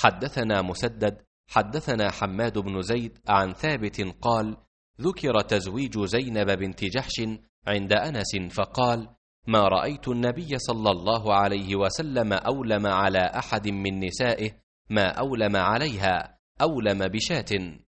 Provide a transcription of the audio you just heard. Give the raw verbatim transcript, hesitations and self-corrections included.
حدثنا مسدد حدثنا حماد بن زيد عن ثابت قال: ذكر تزويج زينب بنت جحش عند أنس فقال: ما رأيت النبي صلى الله عليه وسلم أولم على أحد من نسائه ما أولم عليها، أولم بشاة.